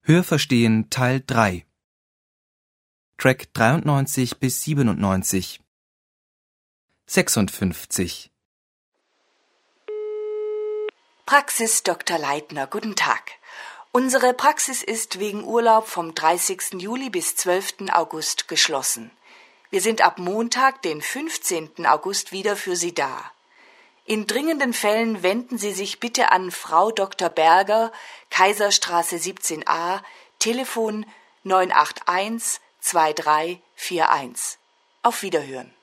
Hörverstehen Teil 3 Track 93 bis 97 56 Praxis Dr. Leitner, guten Tag. Unsere Praxis ist wegen Urlaub vom 30. Juli bis 12. August geschlossen. Wir sind ab Montag, den 15. August, wieder für Sie da. In dringenden Fällen wenden Sie sich bitte an Frau Dr. Berger, Kaiserstraße 17a, Telefon 981 2341. Auf Wiederhören.